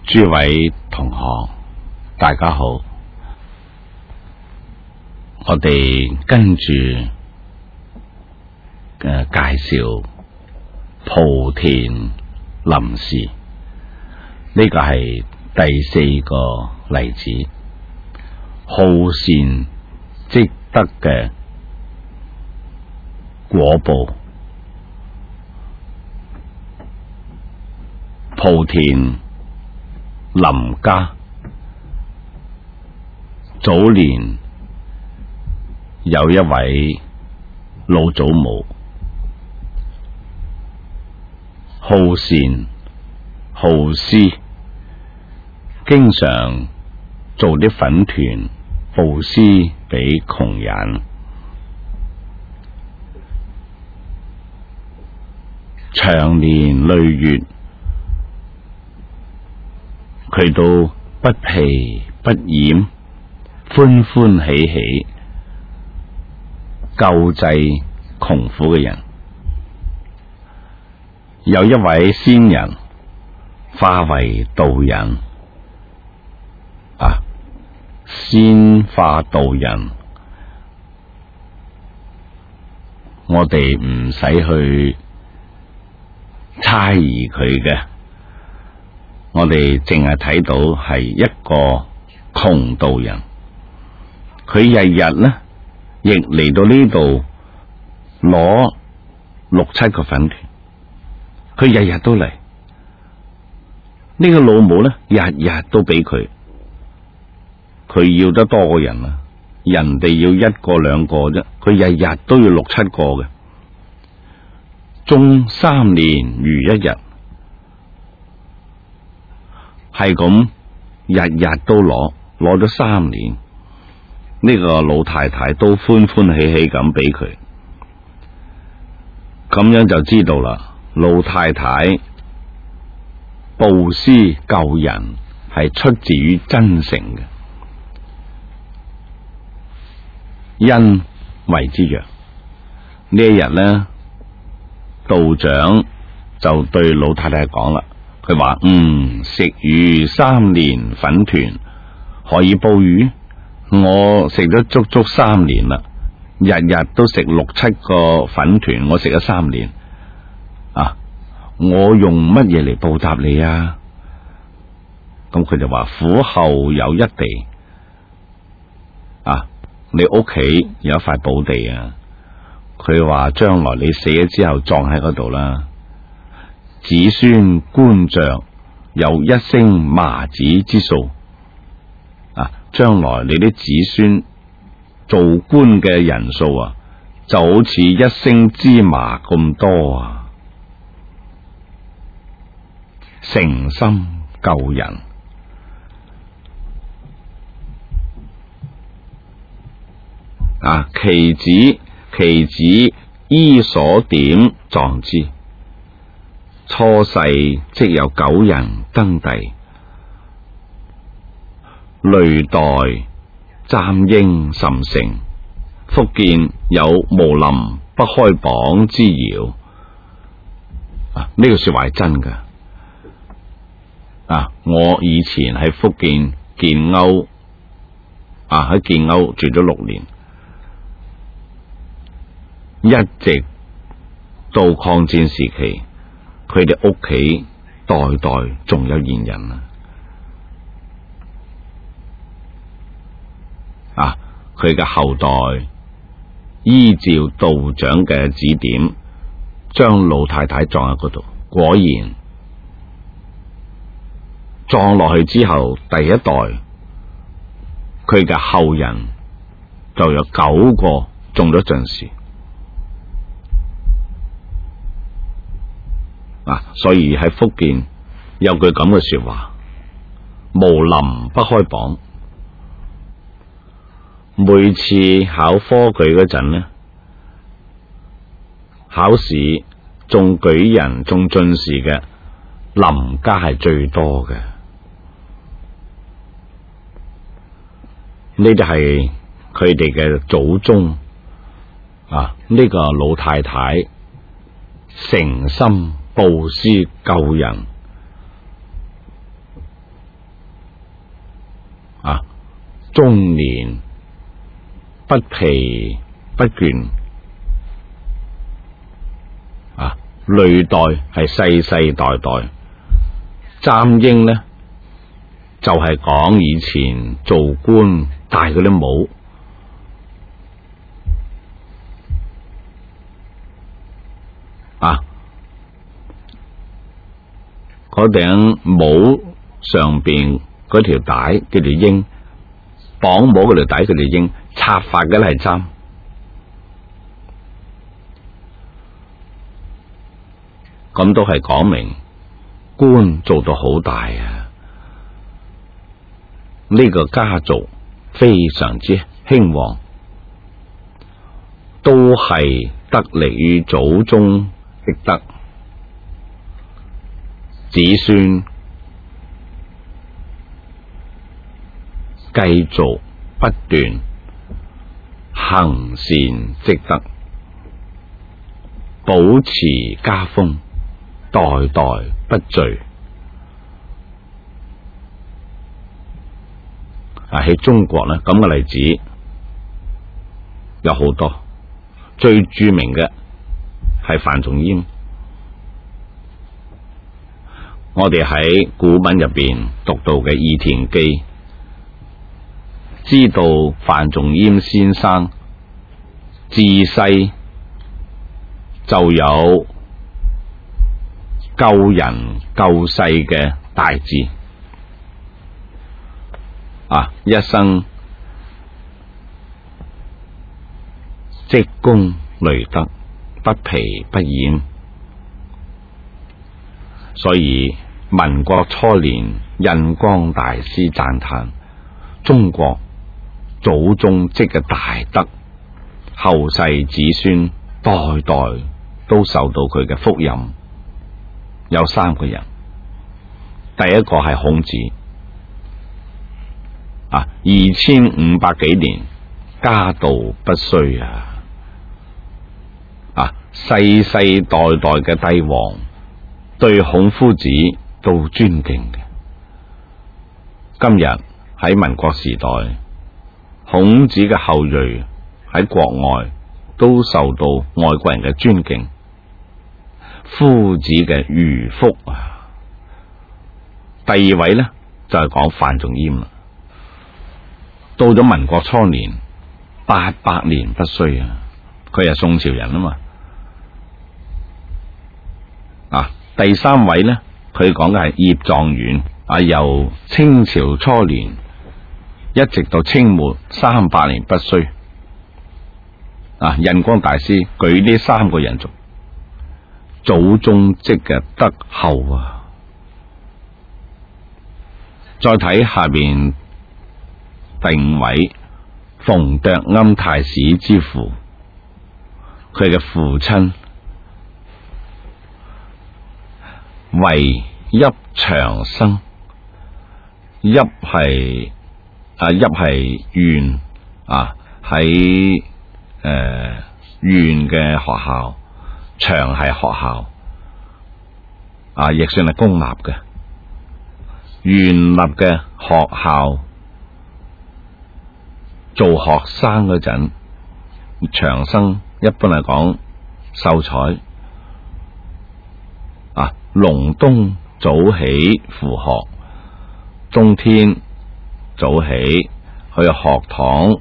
諸位同學，大家好，我哋跟住介紹莆田林氏，呢個係第四個例子，好善積德嘅果報。莆田林家早年有一位老祖母，好善好施，經常做啲粉團布施俾窮人，長年累月，佢都不疲不厭，歡歡喜喜救濟窮苦嘅人。有一位仙人化為道人，仙化道人，我哋唔使去猜疑佢嘅。我哋淨係睇到係一個窮道人，佢日日呢亦嚟到呢度攞6-7個粉團，佢日日都嚟。呢個老母呢，日日都俾佢，佢要得多個人啊，人哋要1個2個啫，佢日日都要6-7個嘅，終3年如一日。係咁，日日都攞咗3年，呢個老太太都歡歡喜喜咁俾佢，咁樣就知道啦。老太太布施救人係出自於真誠嘅，因為之曰。呢一日呢，道長就對老太太講啦。佢話食魚3年粉團可以報魚，我食咗足足3年啦，日日都食6-7個粉團，我食咗3年我用乜嘢嚟報答你啊？咁佢就話苦後有一地你屋企有一塊寶地啊，佢話將來你死咗之後葬喺嗰度啦，子孫官爵有一升麻子之數，將來你啲子孫做官嘅人數就好似一升芝麻咁多啊！誠心救人其子依所點葬之。初世即有9人登第，累代簪纓甚盛。福建有無林不開榜之謠，呢個說話係真㗎。我以前喺福建建甌，喺建甌住咗6年，一直到抗戰時期，佢哋屋企代代仲有賢人佢嘅後代依照道長嘅指點，將老太太葬喺嗰度。果然葬落去之後，第一代佢嘅後人就有9個中咗進士。所以喺福建有句咁嘅說話，無林不開榜。每次考科舉嗰陣呢，考試中舉人中進士嘅林家係最多嘅。呢就係佢哋嘅祖宗呢個老太太誠心布施救人， 終年不疲不倦啊！歷代係世世代代，簪纓呢就係講以前做官戴嗰啲帽啊，嗰頂帽上邊嗰條帶叫做纓，綁帽嗰條帶叫做纓，插發嘅係簪。咁都係講明官做到好大啊！呢個家族非常之興旺，都係得力於祖宗積德，子孫繼續不斷行善積德，保持家風，代代不墜。喺中國呢，咁嘅例子有好多，最著名嘅係范仲淹。我哋喺古文入邊讀到嘅《義田記》，知道范仲淹先生自細就有救人救世嘅大志啊！一生積功累德，不疲不厭，所以民國初年印光大師讚嘆中國祖宗積嘅大德，後世子孫代代都受到佢嘅福蔭。有三個人，第一個係孔子啊，2500幾年家道不衰啊，世世代代嘅帝王對孔夫子都尊敬嘅。今日喺民國時代，孔子嘅後裔喺國外都受到外國人嘅尊敬。夫子嘅餘福啊！第二位呢，就係講范仲淹啦。到咗民國初年，800年不衰啊！佢係宋朝人啊嘛。啊，第三位呢，佢講嘅係葉狀元啊，由清朝初年一直到清末300年不衰啊！印光大師舉呢三個人族祖宗積嘅德厚啊！再睇下邊第五位馮卓庵太史之父，佢嘅父親為揖長生，揖係縣啊，喺縣嘅學校。長係學校啊，亦算係公立嘅。縣立嘅學校做學生嗰陣，長生一般嚟講秀才啊，隆冬早起赴學，冬天早起去學堂，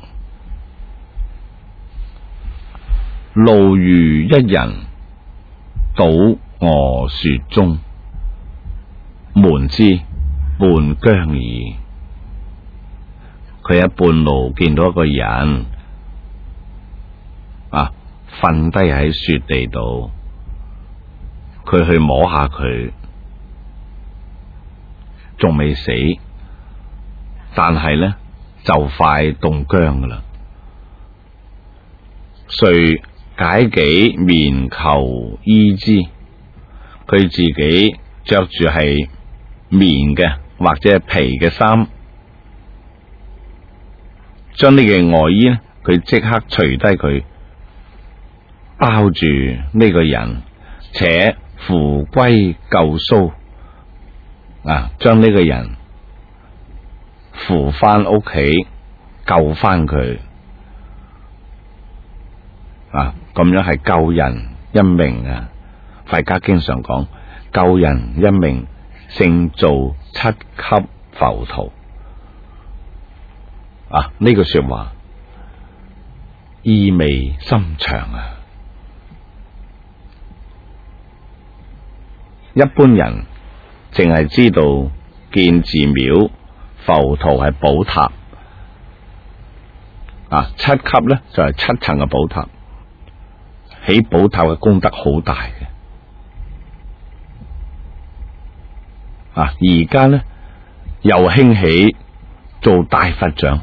路遇一人，倒臥雪中，門之半僵矣。佢喺半路見到一個人啊，瞓低喺雪地度，佢去摸下佢，仲未死，但係呢就快凍僵噶啦。遂解己棉裘衣之，佢自己着住係棉嘅或者係皮嘅衫，將呢件外衣呢，佢即刻除低佢，包住呢個人，且扶歸舊蘇啊，將呢個人扶翻屋企， 救翻佢啊！咁樣係救人一命啊！佛家經常講救人一命勝造七級浮屠啊！呢句說話意味深長啊！一般人淨係知道建寺廟、浮屠係寶塔啊，七級咧就係七層嘅寶塔，起寶塔嘅功德好大嘅啊！而家咧又興起做大佛像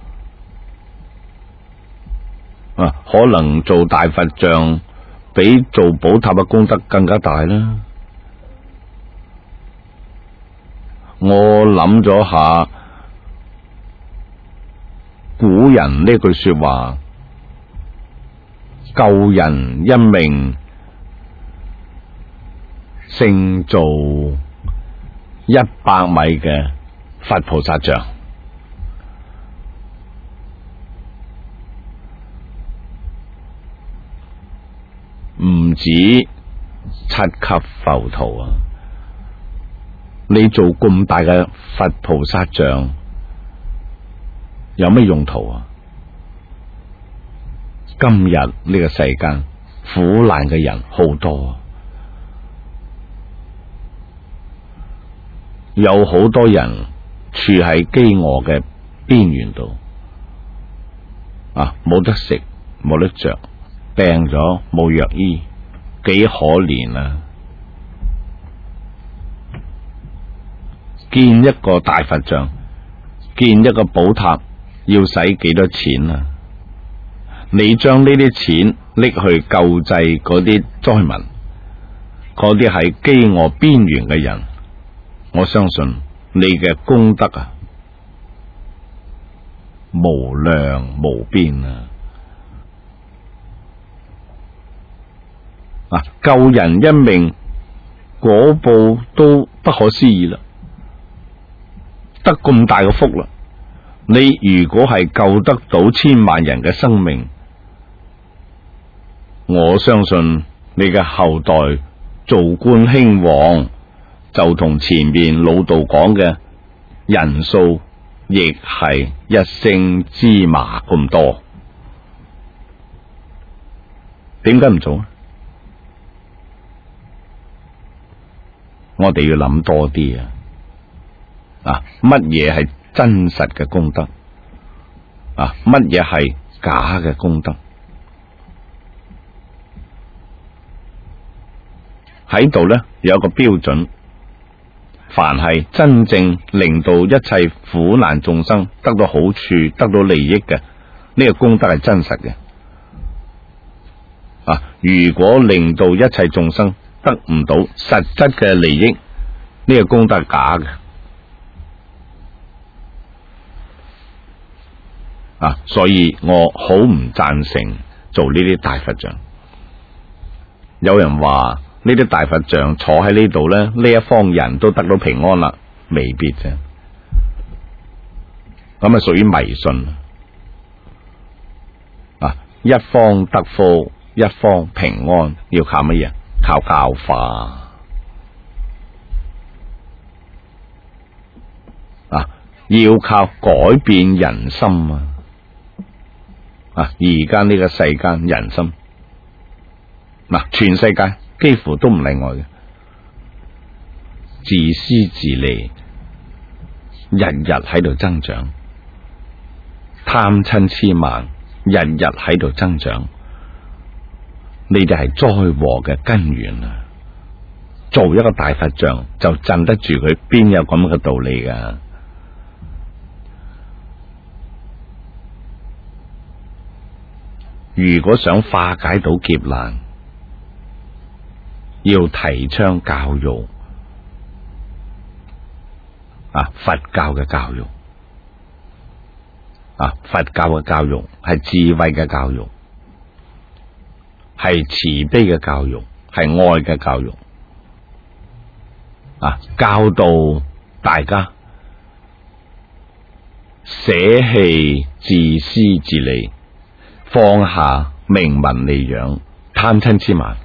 啊，可能做大佛像比做寶塔嘅功德更加大啦。我諗咗下古人呢句說話，救人一命勝造100米嘅佛菩薩像，唔止7級浮屠啊！你做咁大嘅佛菩薩像有咩用途啊？今日呢個世間苦難嘅人好多，有好多人處喺飢餓嘅邊緣度啊，冇得食，冇得着，病咗冇藥醫，幾可憐啊！建一個大佛像，建一個寶塔，要使幾多錢啊？你將呢啲錢拎去救濟嗰啲災民，嗰啲係飢餓邊緣嘅人，我相信你嘅功德啊，無量無邊啊！啊，救人一命，果報都不可思議啦！得咁大嘅福啦！你如果係救得到千萬人嘅生命，我相信你嘅後代做官興旺，就同前面老道講嘅人數，亦係一星芝麻咁多。點解唔做啊？我哋要諗多啲啊！啊，乜嘢係真實嘅功德？啊，乜嘢係假嘅功德？喺度咧有一個標準，凡係真正令到一切苦難眾生得到好處、得到利益嘅，呢個功德係真實嘅。啊，如果令到一切眾生得唔到實質嘅利益，呢個功德係假嘅。啊，所以我好唔贊成做呢啲大佛像。有人話呢啲大佛像坐喺呢度咧，呢一方人都得到平安啦，未必啫。咁啊，屬於迷信。啊，一方得福，一方平安，要靠乜嘢？靠教化。啊，要靠改變人心啊！啊！而家呢個世間人心，嗱，全世界幾乎都唔例外嘅，自私自利，日日喺度增長，貪嗔癡慢，日日喺度增長，呢啲係災禍嘅根源啊！做一個大佛像就鎮得住佢，邊有咁嘅道理噶？如果想化解到劫難，要提倡教育啊，佛教嘅教育啊，佛教嘅教育係智慧嘅教育，係慈悲嘅教育，係愛嘅教育啊，教導大家捨棄自私自利，放下名聞利養、貪嗔痴慢，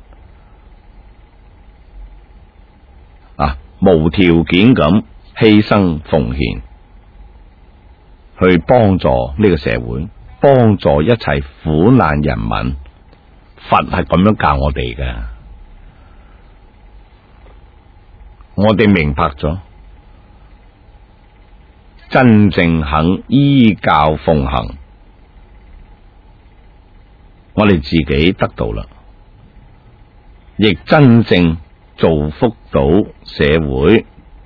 無條件咁犧牲奉獻，去幫助呢個社會，幫助一切苦難人民。佛係咁樣教我哋嘅，我哋明白咗，真正肯依教奉行，我哋自己得到啦，亦真正造福到社會，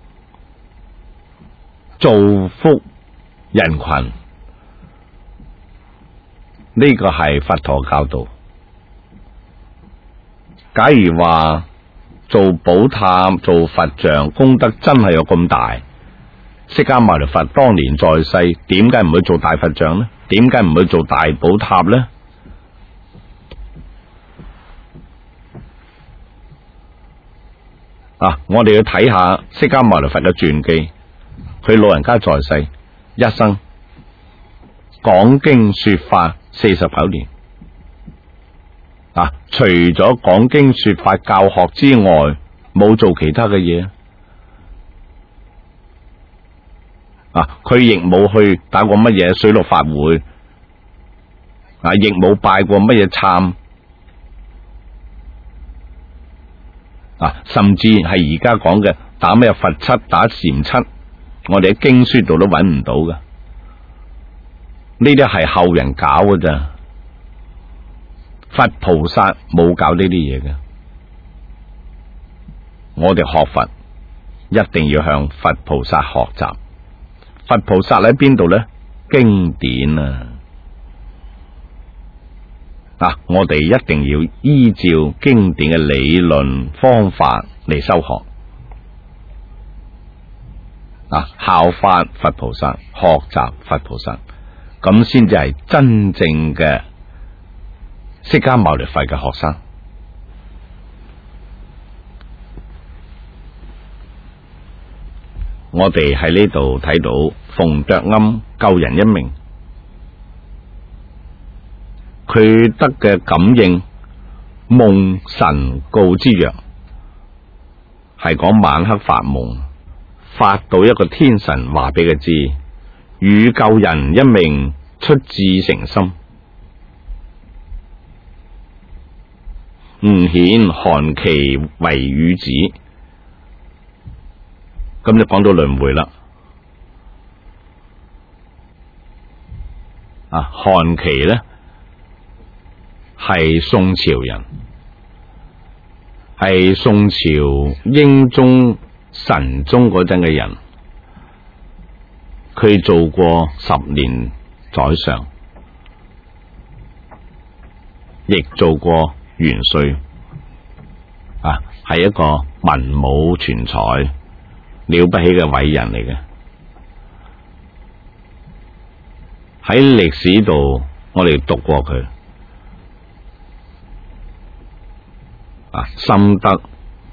造福人群。呢個係佛陀教導。假如話做寶塔、做佛像，功德真係有咁大，釋迦牟尼佛當年在世，點解唔去做大佛像呢？點解唔去做大寶塔呢？我哋要睇下釋迦牟尼佛嘅傳記，佢老人家在世一生講經說法49年。除咗講經說法教學之外，冇做其他嘅嘢。佢亦冇去打過乜嘢水陸法會，亦冇拜過乜嘢懺，甚至係而家講嘅打咩佛七、打禪七，我哋喺經書度都揾唔到嘅。呢啲係後人搞嘅咋。佛菩薩冇搞呢啲嘢嘅，我哋學佛一定要向佛菩薩學習。佛菩薩喺邊度呢？經典我哋一定要依照經典嘅理論方法嚟修學，效法佛菩薩，學習佛菩薩，咁先至係真正嘅釋迦牟尼佛嘅學生。我哋喺呢度睇到馮卓庵救人一命，佢得嘅感應夢神告之曰，係講晚黑發夢，發到一個天神話俾佢知，汝救人一命，出自誠心。吾顯韓琦為汝子，咁就講到輪迴啦。韓琦呢係宋朝人，係宋朝英宗、神宗嗰陣嘅人，佢做過10年宰相，亦做過元帥，係一個文武全才、了不起嘅偉人嚟嘅。喺歷史度，我哋讀過佢，深得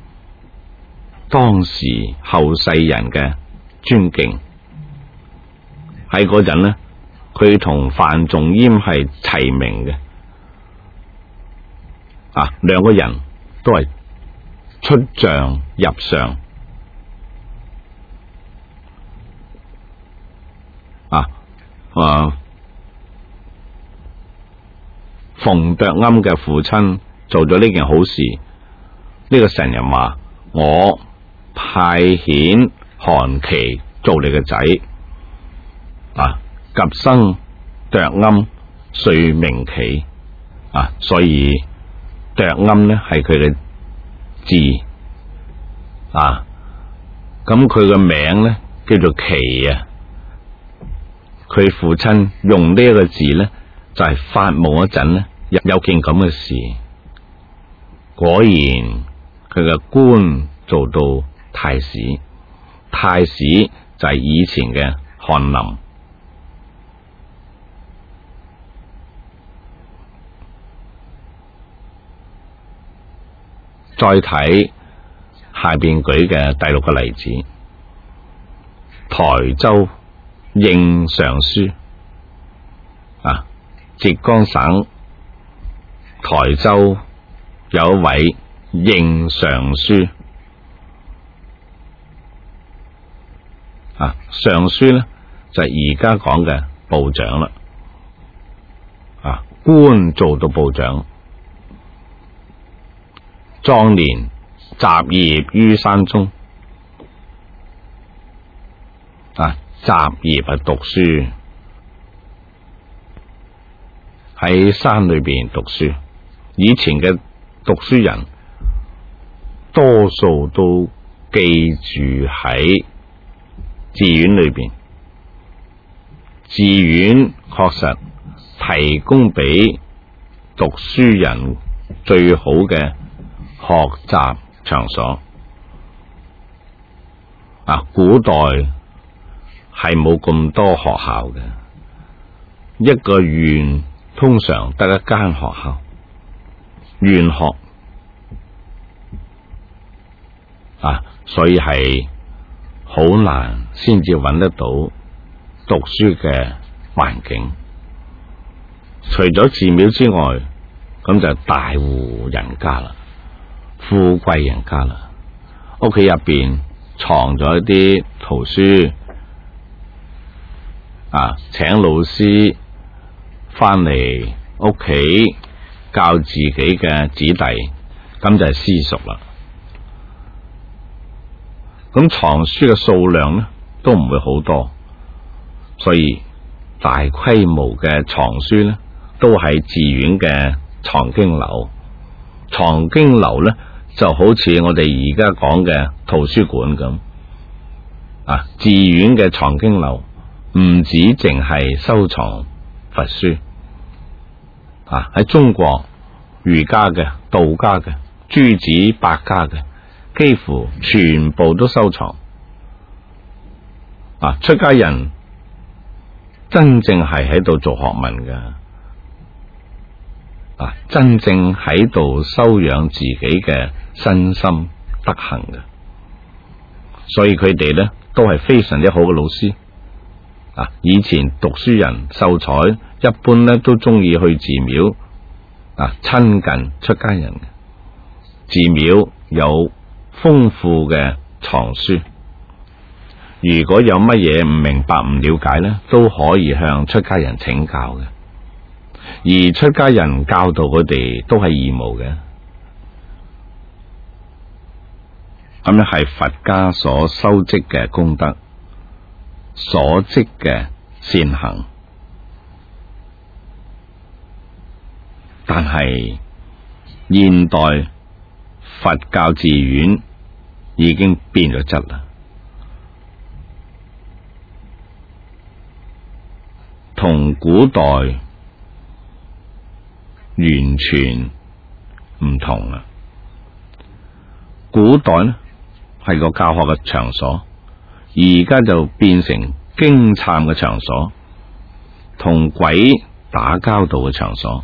當時後世人嘅尊敬。喺嗰陣呢，佢同范仲淹係齊名嘅。兩個人都係出將入相，馮卓庵嘅父親做咗呢件好事，呢個神人話：我派遣韓琦做你嘅仔，及生卓庵，遂名琦，所以卓庵呢係佢嘅字，咁佢嘅名呢叫做琦啊。佢父親用呢一個字呢，就係發夢嗰陣呢有件咁嘅事，果然佢嘅官做到太史，太史就係以前嘅翰林。再睇下邊舉嘅第6個例子，台州應尚書啊，浙江省台州有一位應尚書啊，尚書呢就係而家講嘅部長啦，啊，官做到部長，壯年習業於山中，啊，習業係讀書，喺山裏邊讀書。以前嘅讀書人多數都記住喺寺院裏邊，寺院確實提供俾讀書人最好嘅學習場所。啊，古代係冇咁多學校嘅，一個縣通常得一間學校，縣學啊，所以係好難先至揾得到讀書嘅環境。除咗寺廟之外，咁就大戶人家啦，富貴人家啦，屋企入邊藏咗一啲圖書啊，請老師翻嚟屋企教自己嘅子弟，咁就係私塾啦。咁藏書嘅數量呢都唔會好多，所以大規模嘅藏書呢都喺寺院嘅藏經樓。藏經樓呢就好似我哋而家講嘅圖書館咁啊。寺院嘅藏經樓唔止淨係收藏佛書啊，喺中國儒家嘅、道家嘅、諸子百家嘅，幾乎全部都收藏啊。出家人真正係喺度做學問嘅啊，真正喺度修養自己嘅身心德行嘅，所以佢哋咧都係非常之好嘅老師啊。以前讀書人秀才一般咧都中意去寺廟啊，親近出家人嘅。寺廟有豐富嘅藏書，如果有乜嘢唔明白唔了解咧，都可以向出家人請教嘅。而出家人教導佢哋都係義務嘅，咁樣係佛家所修積嘅功德，所積嘅善行。但係現代佛教寺院已經變咗質啦，同古代完全唔同啦。古代呢係個教學嘅場所，而家就變成經懺嘅場所，同鬼打交道嘅場所。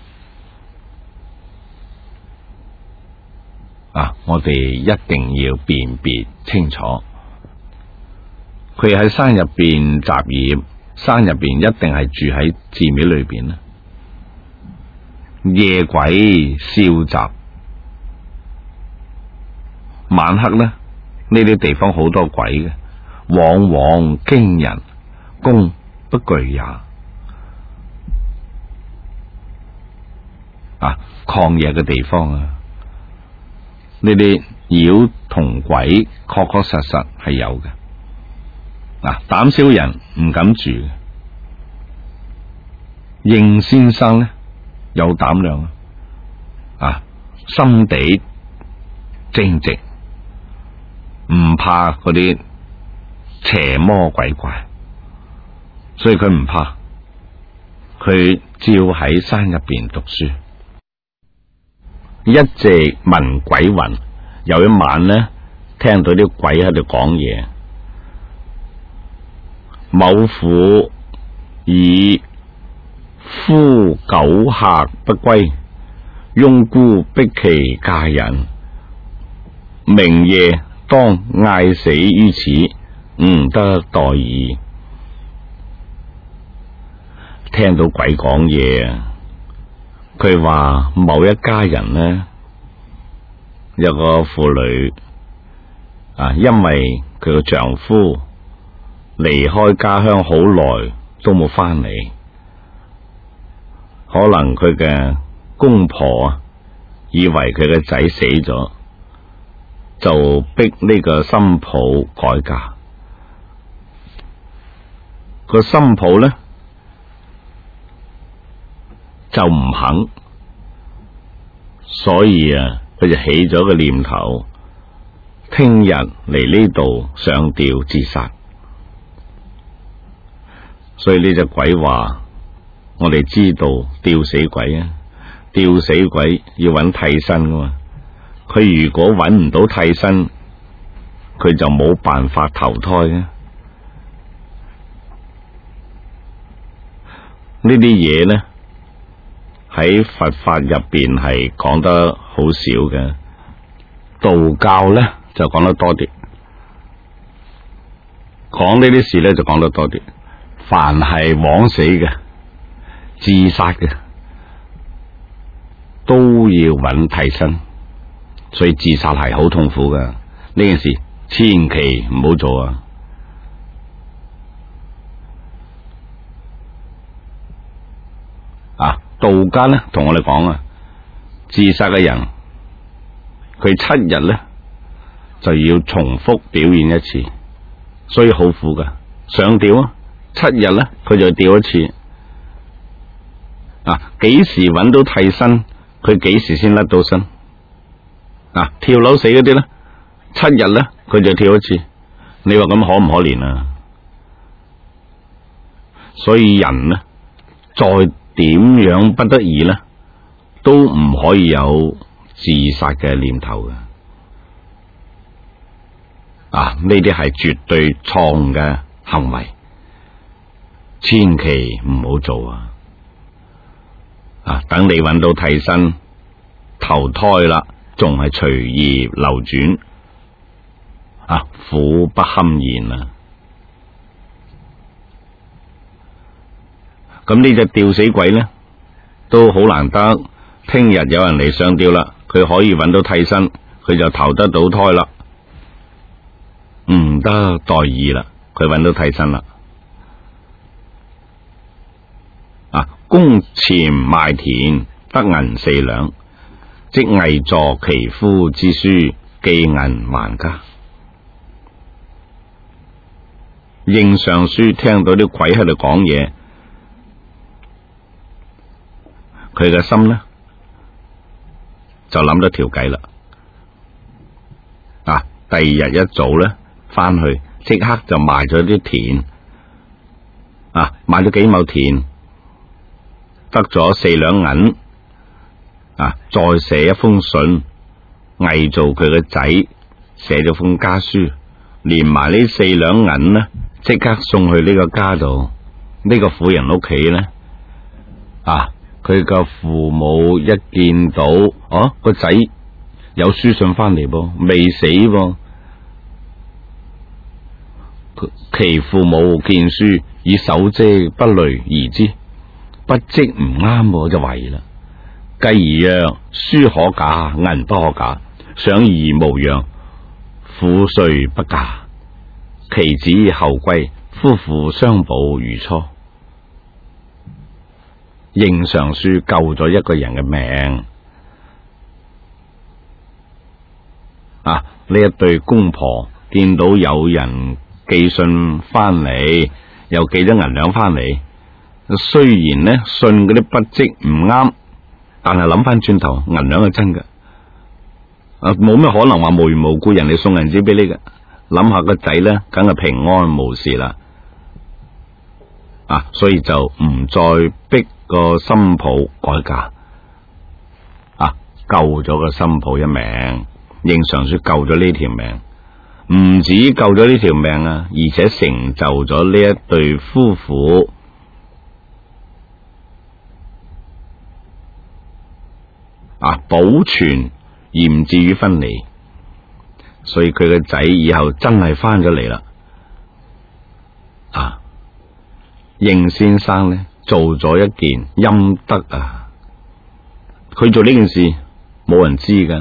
啊，我哋一定要辨別清楚，佢喺山入邊習業，山入邊一定係住喺寺廟裏邊啦。夜鬼宵雜，晚黑呢，呢啲地方好多鬼嘅，往往驚人，功不具也。啊，曠野嘅地方啊，呢啲妖同鬼確確實實係有嘅。嗱，膽小人唔敢住。應先生呢有膽量啊，心地正直，唔怕嗰啲邪魔鬼怪，所以佢唔怕，佢照喺山入邊讀書。一直聞鬼魂，有一晚呢，聽到啲鬼喺度講嘢。某府以夫久客不歸，翁姑逼其嫁人，明夜當嗌死於此，吾得待矣。 聽到鬼講嘢啊！佢話某一家人呢，有個婦女啊，因為佢個丈夫離開家鄉好耐都冇翻嚟，可能佢嘅公婆啊，以為佢嘅仔死咗，就逼呢個新抱改嫁。個新抱呢就唔肯，所以啊，佢就起咗個念頭，聽日嚟呢度上吊自殺。所以呢隻鬼話，我哋知道吊死鬼啊，吊死鬼要揾替身噶嘛。佢如果揾唔到替身，佢就冇辦法投胎嘅。呢啲嘢呢，喺佛法入邊係講得好少嘅，道教呢就講得多啲，講呢啲事呢就講得多啲。凡係枉死嘅、自殺嘅，都要揾替身，所以自殺係好痛苦噶。呢件事千祈唔好做啊！道家呢同我哋講啊，自殺嘅人佢7日呢就要重複表演一次，所以好苦噶。上吊啊，7日呢佢就吊一次。幾時揾到替身，佢幾時先甩到身。跳樓死嗰啲呢，7日呢佢就跳一次。你話咁可唔可憐啊？所以人呢，再點樣不得已呢，都唔可以有自殺嘅念頭嘅。呢啲係絕對錯誤嘅行為，千祈唔好做啊！等你揾到替身投胎啦，仲係隨意流轉，苦不堪言啊！咁呢隻吊死鬼呢，都好難得。聽日有人嚟上吊啦，佢可以揾到替身，佢就投得到胎啦。唔得待二啦，佢揾到替身啦。宮前賣田得銀4兩，即偽作其夫之書，寄銀還家。應尚書聽到啲鬼喺度講嘢，佢嘅心呢就諗咗條計啦。第二日一早呢翻去，即刻就賣咗啲田，買咗幾畝田，得咗4兩銀，再寫一封信，偽造佢嘅仔，寫咗封家書，連埋呢4兩銀呢，即刻送去呢個家度。呢個婦人屋企呢，佢個父母一見到，個仔有書信翻嚟噃，未死噃。其父母見書，以手遮不雷而知，不即唔啱，就懷疑啦。繼而曰：書可假，銀不可假，想而無恙，婦遂不嫁。其子後歸，夫婦相保如初。應尚書救咗一個人嘅命。呢一對公婆見到有人寄信翻嚟，又寄咗銀兩翻嚟，雖然呢信嗰啲筆跡唔啱，但係諗翻轉頭，銀兩係真嘅。冇咩可能話無緣無故人哋送銀紙俾你嘅。諗下個仔呢，梗係平安無事啦。所以就唔再逼個新抱改嫁，救咗個新抱一命。應尚書救咗呢條命，唔止救咗呢條命啊，而且成就咗呢一對夫婦保存而唔至於分離。所以佢個仔以後真係翻咗嚟啦。應先生呢， 做咗一件陰德啊！佢做呢件事冇人知噶。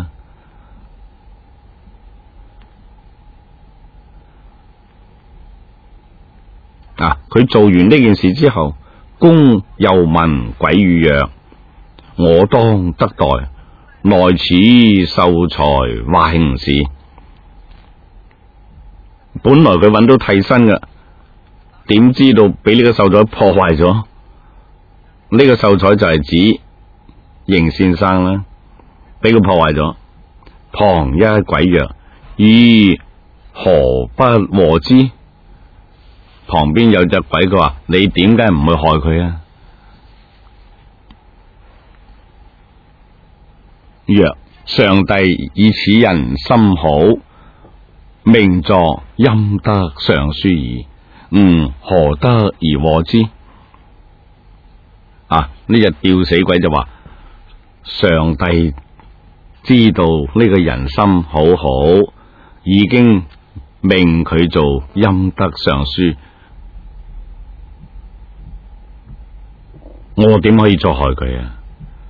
佢做完呢件事之後，公又問鬼語曰：我當得代，來此秀才壞吾事。本來佢揾到替身噶，點知道俾呢個秀才破壞咗？呢個秀才就係指邢先生啦，俾佢破壞咗。旁一鬼曰：咦，何不和之？旁邊有隻鬼，佢話：你點解唔去害佢啊？若上帝以此人心好，命作陰德尚書矣，何得而禍之？呢隻吊死鬼就話：上帝知道呢個人心好好，已經命佢做陰德尚書，我點可以再害佢啊？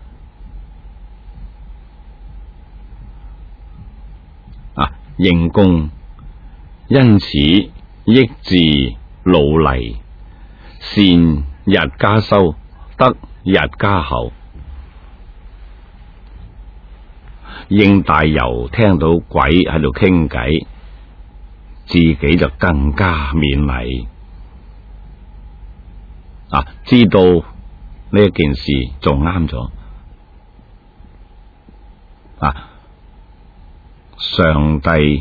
邢公因此益自魯厲，善日加修，德日加厚。應大猷聽到鬼喺度傾偈，自己就更加勉勵。知道呢一件事做啱咗。上帝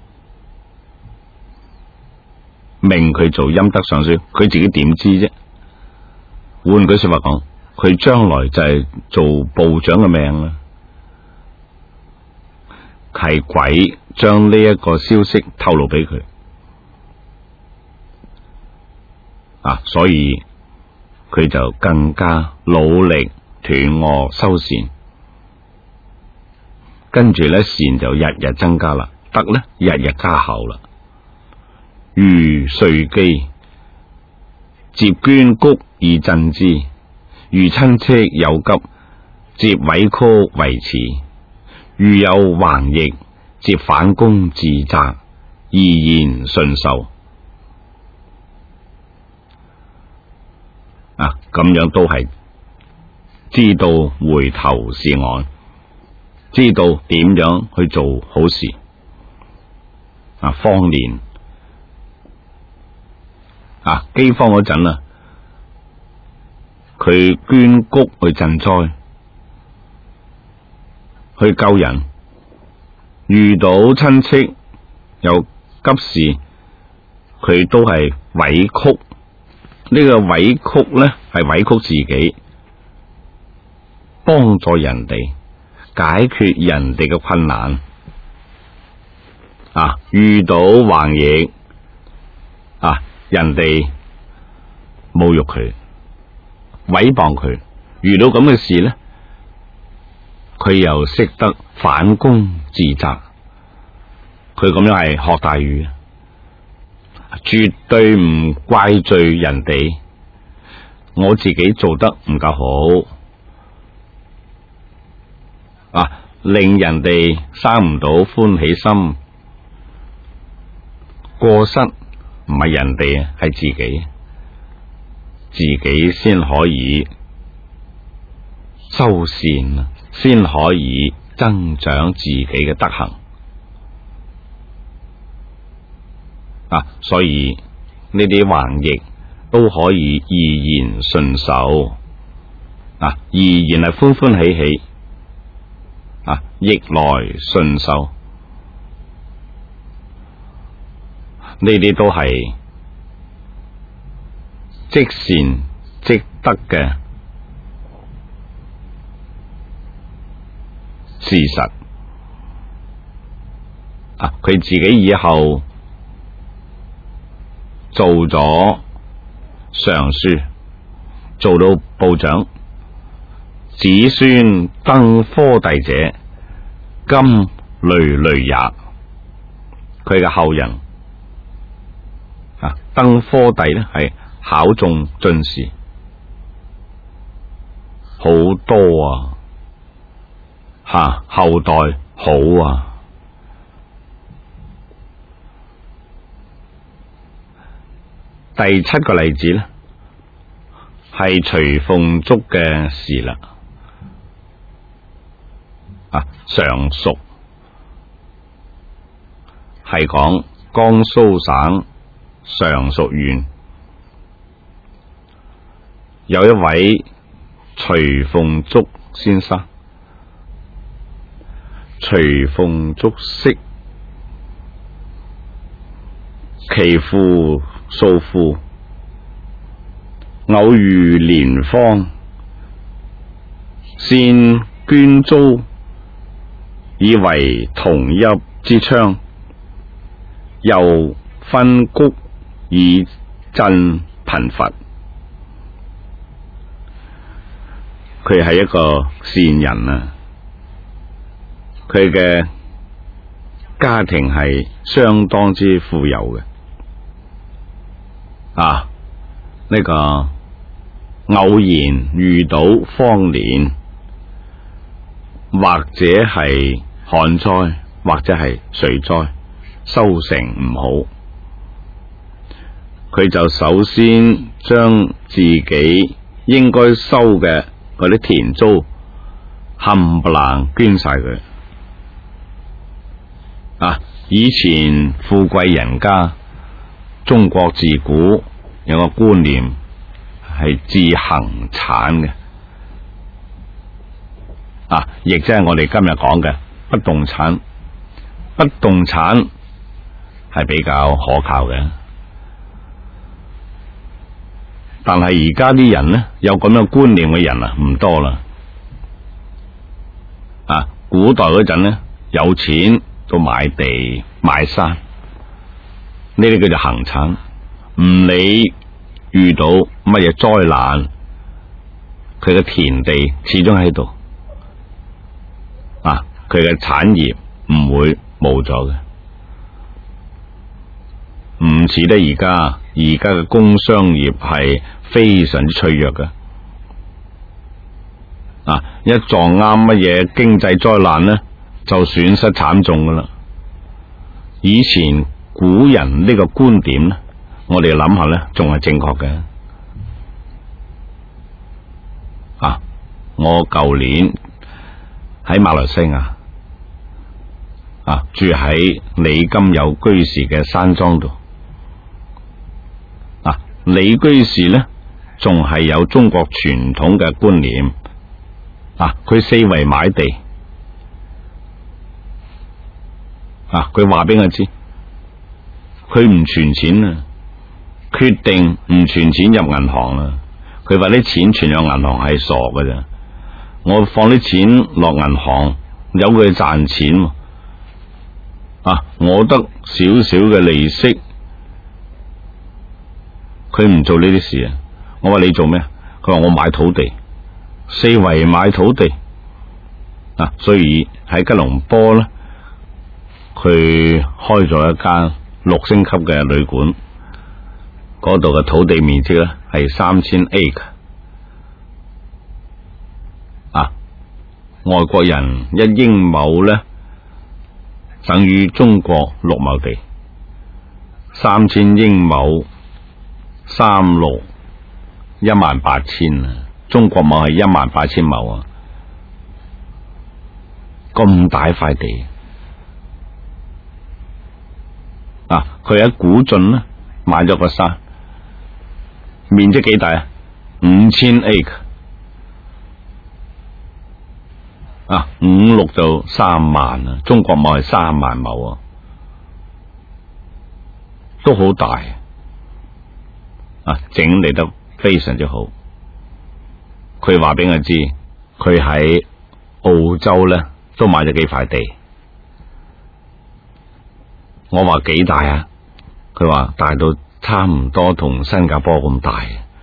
命佢做陰德尚書，佢自己點知啫？換句說話講，佢將來就係做部長嘅命啦。係鬼將呢一個消息透露俾佢，所以佢就更加努力斷惡修善。跟住咧，善就日日增加啦，德咧日日加厚啦。如稅基，接捐谷以賑之；如親戚有急，接委曲為慈；如有橫逆，接反躬自責，義言順受。咁樣都係知道回頭是岸。知道點樣去做好事。方年饑荒嗰陣佢捐谷去賑災，去救人。遇到親戚有急事，佢都係委曲。呢個委曲咧係委曲自己，幫助人哋。解決人哋嘅困難。遇到橫逆，人哋侮辱佢、毀謗佢，遇到咁嘅事咧，佢又識得反躬自責。佢咁樣係學大禹，絕對唔怪罪人哋，我自己做得唔夠好。令人哋生唔到歡喜心，過失唔係人哋，係自己先可以修善，先可以增長自己嘅德行。所以呢啲橫逆都可以義言順受。義言係歡歡喜喜。逆來順受，呢啲都係積善積德嘅事實。佢自己以後做咗尚書，做到部長，子孫登科第者，今累累也。佢嘅後人登科第咧係考中進士， 好多啊，後代好啊。第七個例子呢，係徐鳳竹嘅事啦。常熟係講江蘇省常熟縣有一位徐鳳竹先生。徐鳳竹媳其父素父，偶遇蓮芳，先捐租，以為同邑之昌，又分谷以賑貧乏。佢係一個善人啊！佢嘅家庭係相當之富有嘅。呢個偶然遇到荒年，或者係旱災，或者係水災，收成唔好，佢就首先將自己應該收嘅嗰啲田租冚唪唥捐晒佢。以前富貴人家，中國自古有個觀念係自行產嘅，亦即係我哋今日講嘅不動產。不動產係比較可靠嘅，但係而家啲人呢，有咁樣觀念嘅人唔多啦。古代嗰陣呢，有錢都買地買山，呢啲叫做行產。唔理遇到乜嘢災難，佢嘅田地始終喺度，佢嘅產業唔會冇咗嘅。唔似得而家嘅工商業係非常之脆弱嘅。一撞啱乜嘢經濟災難呢，就損失慘重噶啦。以前古人呢個觀點呢，我哋諗下呢，仲係正確嘅。我舊年喺馬來西亞住喺李金友居士嘅山莊度。李居士呢，仲係有中國傳統嘅觀念。佢四圍買地。佢話俾我知，佢唔存錢啊，決定唔存錢入銀行啦。佢話啲錢存入銀行係傻㗎咋，我放啲錢落銀行，有佢賺錢。我得少少嘅利息，佢唔做呢啲事啊。我話你做咩？佢話我買土地，四圍買土地。所以喺吉隆坡咧，佢開咗一間6星級嘅旅館，嗰度嘅土地面積咧係3000 acre。外國人1英畝咧，等於中國6畝地，3000英畝36 18,000啊！中國畝係18,000畝啊！咁大塊地佢喺古晉呢買咗個山，面積幾大啊？5000 acre。56就3萬啊！中國畝係3萬畝啊，都好大整理得非常之好。佢話俾我知，佢喺澳洲咧都買咗幾塊地。我話幾大啊？佢話大到差唔多同新加坡咁大。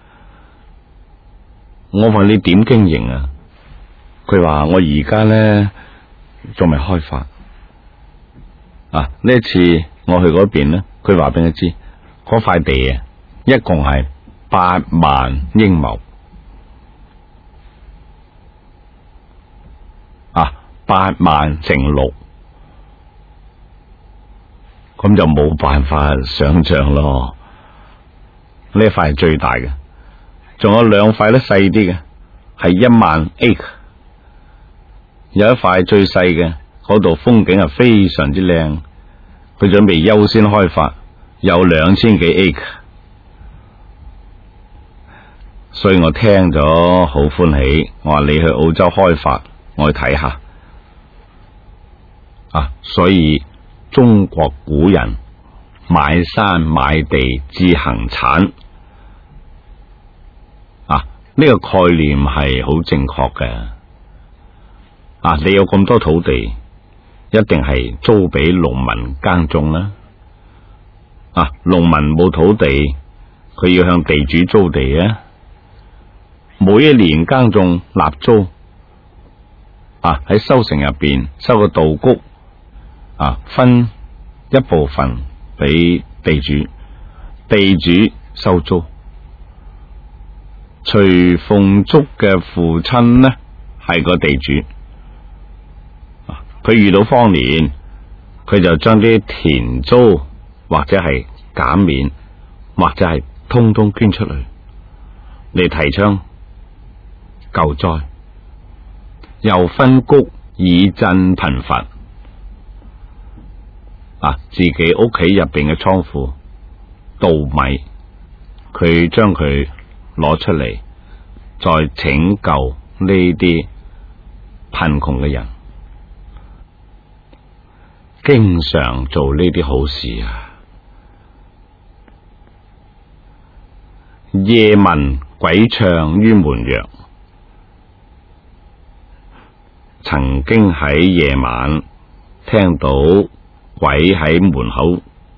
我話你點經營啊？佢話我而家咧仲未開發。呢一次我去嗰邊咧，佢話俾我知，嗰塊地一共係8萬英畝。 8萬乘6，咁就冇辦法想象咯。呢一塊係最大嘅，仲有2塊咧細啲嘅，係1萬 acre， 有一塊最細嘅，嗰度風景係非常之靚，佢準備優先開發，有2000幾 acre， 所以我聽咗好歡喜。我話你去澳洲開發，我去睇下啊。所以中國古人買山買地自行產啊，呢個概念係好正確嘅啊。你有咁多土地，一定係租俾農民耕種啦。啊，農民冇土地，佢要向地主租地啊。每一年耕種立租啊，喺收成入邊收個稻穀啊，分一部分俾地主，地主收租。徐鳳竹嘅父親呢係個地主，佢遇到荒年，佢就將啲田租或者係減免，或者係通通捐出嚟，嚟提倡救災，又分谷以賑貧乏。啊，自己屋企入邊嘅倉庫稻米，佢將佢攞出嚟，再拯救呢啲貧窮嘅人，經常做呢啲好事啊。夜聞鬼唱於門曰，曾經喺夜晚聽到鬼喺門口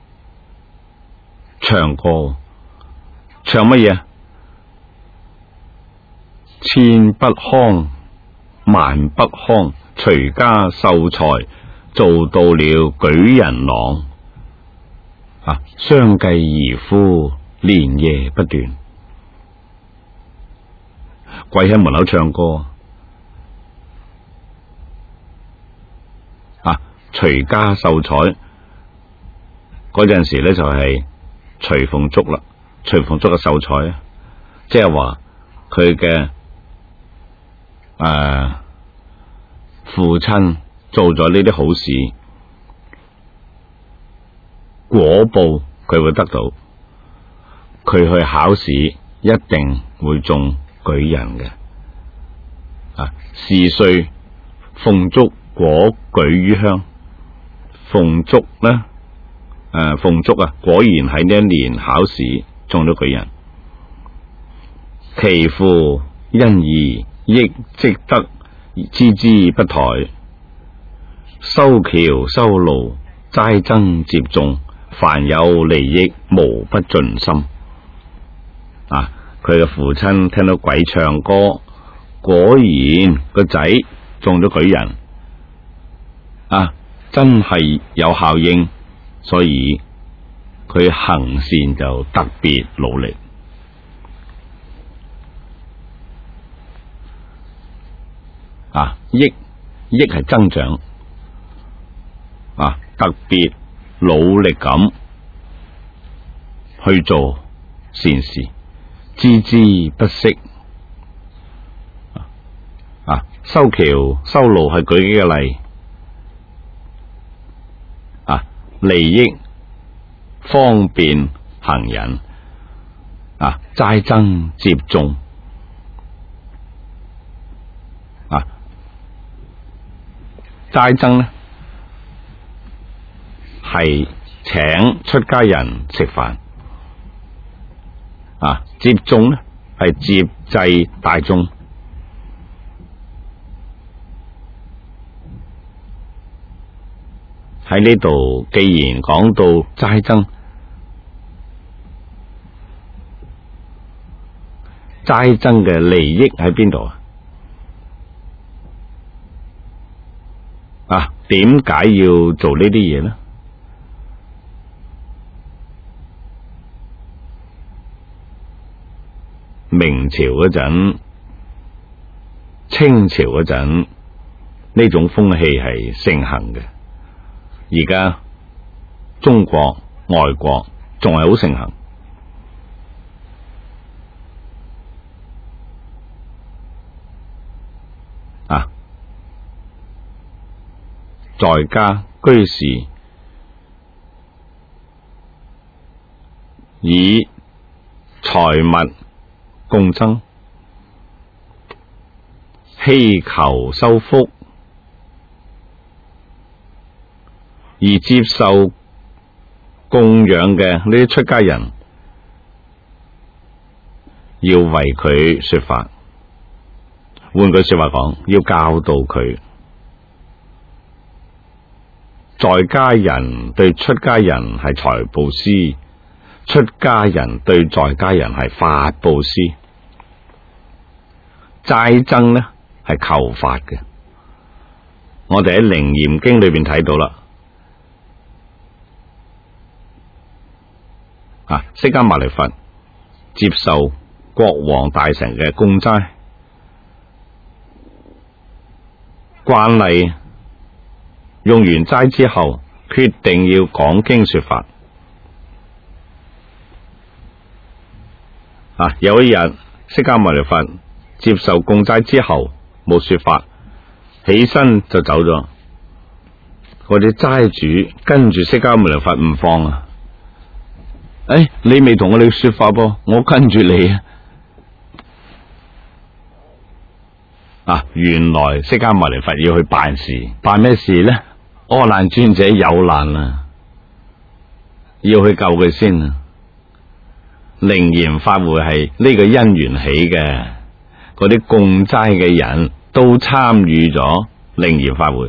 唱歌，唱乜嘢？千不康，萬不康，隨家秀才，做到了舉人郎。啊，相繼而呼，連夜不斷。鬼喺門口唱歌啊！隨家秀才嗰陣時咧，就係徐鳳竹啦。徐鳳竹嘅秀才啊，即係話佢嘅父親做咗呢啲好事，果報佢會得到。佢去考試一定會中舉人嘅。啊，是歲鳳竹果舉於鄉。鳳竹呢？鳳竹啊，果然喺呢一年考試中咗舉人。其父因而益積德，孜孜不怠，修橋修路，齋僧接眾，凡有利益，無不盡心。啊，佢嘅父親聽到鬼唱歌，果然個仔中咗舉人啊，真係有效應，所以佢行善就特別努力。啊，益係增長啊，特別努力咁去做善事，孜孜不息。啊，修橋修路係舉幾個例。啊，利益方便行人。啊，齋僧接眾。啊，齋僧呢係請出家人食飯。啊，接眾呢係接濟大眾。喺呢度，既然講到齋僧，齋僧嘅利益喺邊度啊？啊，點解要做呢啲嘢呢？明朝嗰陣、清朝嗰陣， 呢種風氣係盛行嘅。而家中國、外國仲係好盛行。在家居士以財物共爭，希求修福，而接受供養嘅呢啲出家人，要為佢說法。換句說話講，要教導佢。在家人對出家人係財布施，出家人對在家人係法布施。齋僧呢係求法嘅。我哋喺《楞嚴經》裏邊睇到啦，釋迦牟尼佛接受國王大臣嘅供齋，慣例用完齋之後，決定要講經說法。有一日，釋迦牟尼佛接受供齋之後冇說法，起身就走咗。嗰啲齋主跟住釋迦牟尼佛唔放啊！你未同我哋說法噃，我跟住你啊！原來釋迦牟尼佛要去辦事，辦咩事呢？阿難尊者有難啦，要去救佢先啊！楞嚴法會係呢個因緣起嘅，嗰啲供齋嘅人都參與咗楞嚴法會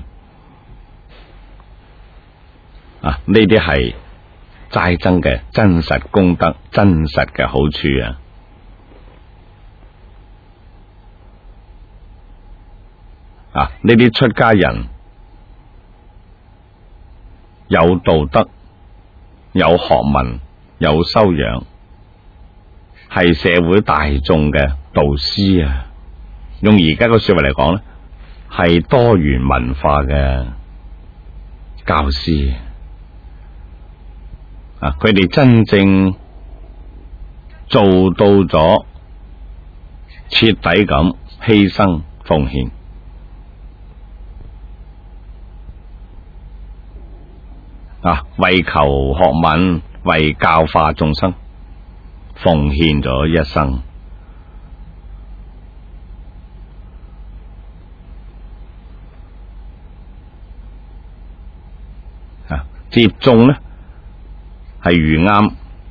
呢啲係齋僧嘅真實功德、真實嘅好處呢啲出家人有道德、有學問、有修養，係社會大眾嘅導師啊！用而家嘅說話嚟講咧，係多元文化嘅教師佢哋真正做到咗徹底咁犧牲奉獻為求學問，為教化眾生，奉獻咗一生。接種呢係遇啱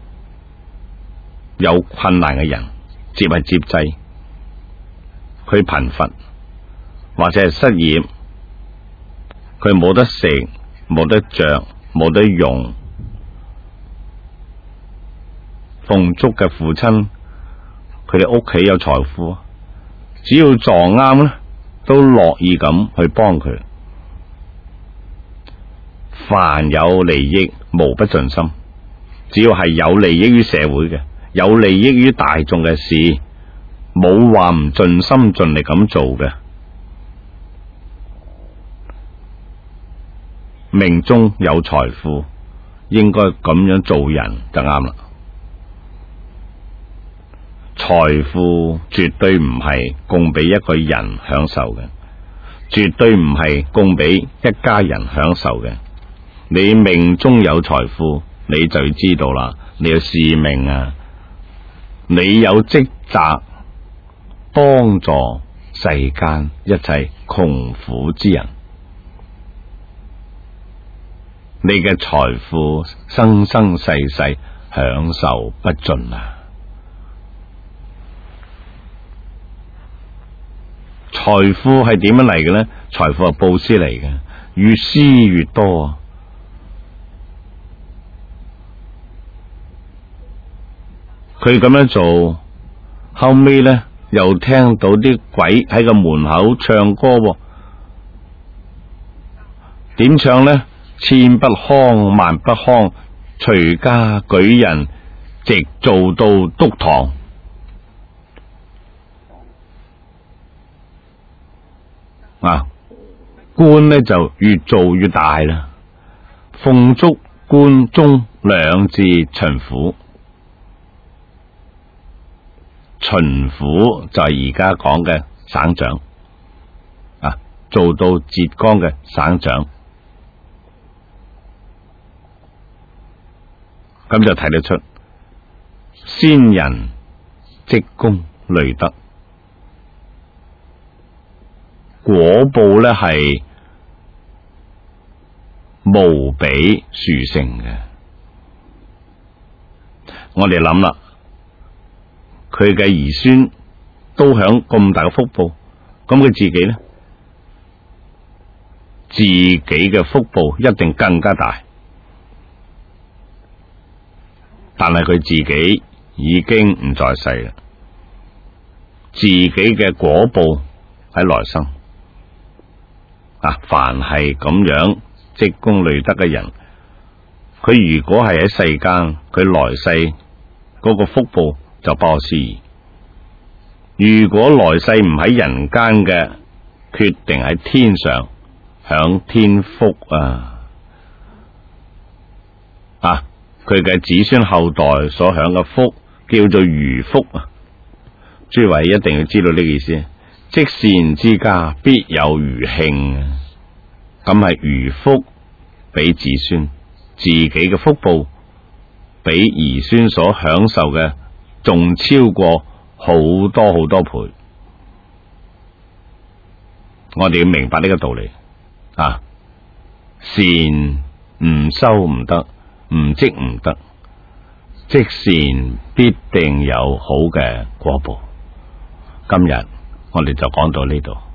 有困難嘅人，接係接濟，佢貧乏或者係失業，佢冇得食，冇得着，冇得用，奉祝嘅父親，佢哋屋企有財富，只要撞啱咧，都樂意咁去幫佢。凡有利益，無不盡心。只要係有利益於社會嘅，有利益於大眾嘅事，冇話唔盡心盡力咁做嘅。命中有財富，應該咁樣做人就啱啦。財富絕對唔係供俾一個人享受嘅，絕對唔係供俾一家人享受嘅。你命中有財富，你就要知道啦，你有使命啊，你有職責幫助世間一切窮苦之人。你嘅財富生生世世享受不盡啊！財富係點樣嚟嘅呢？財富係布施嚟嘅，越施越多啊！佢咁樣做，後尾呢又聽到啲鬼喺個門口唱歌喎，點唱呢？千不康萬不康，隨家舉人，直做到督堂。 官呢就越做越大啦。奉竹官中兩至巡撫，巡撫就係而家講嘅省長啊，做到浙江嘅省長，咁就睇得出先人積功累德，果報呢係無比殊勝嘅。我哋諗啦，佢嘅兒孫都享咁大嘅福報，咁佢自己呢？自己嘅福報一定更加大，但係佢自己已經唔在世啦，自己嘅果報喺來生啊！凡係咁樣積功累德嘅人，佢如果係喺世間，佢來世嗰個福報就不可思議。如果來世唔喺人間嘅，決定喺天上享天福啊！佢嘅子孫後代所享嘅福叫做餘福啊！諸位一定要知道呢個意思，積善之家必有餘慶啊！咁係餘福俾子孫，自己嘅福報比兒孫所享受嘅仲超過好多好多倍。我哋要明白呢個道理啊！善唔修唔得，唔積唔得，積善必定有好嘅果報。今日我哋就講到呢度。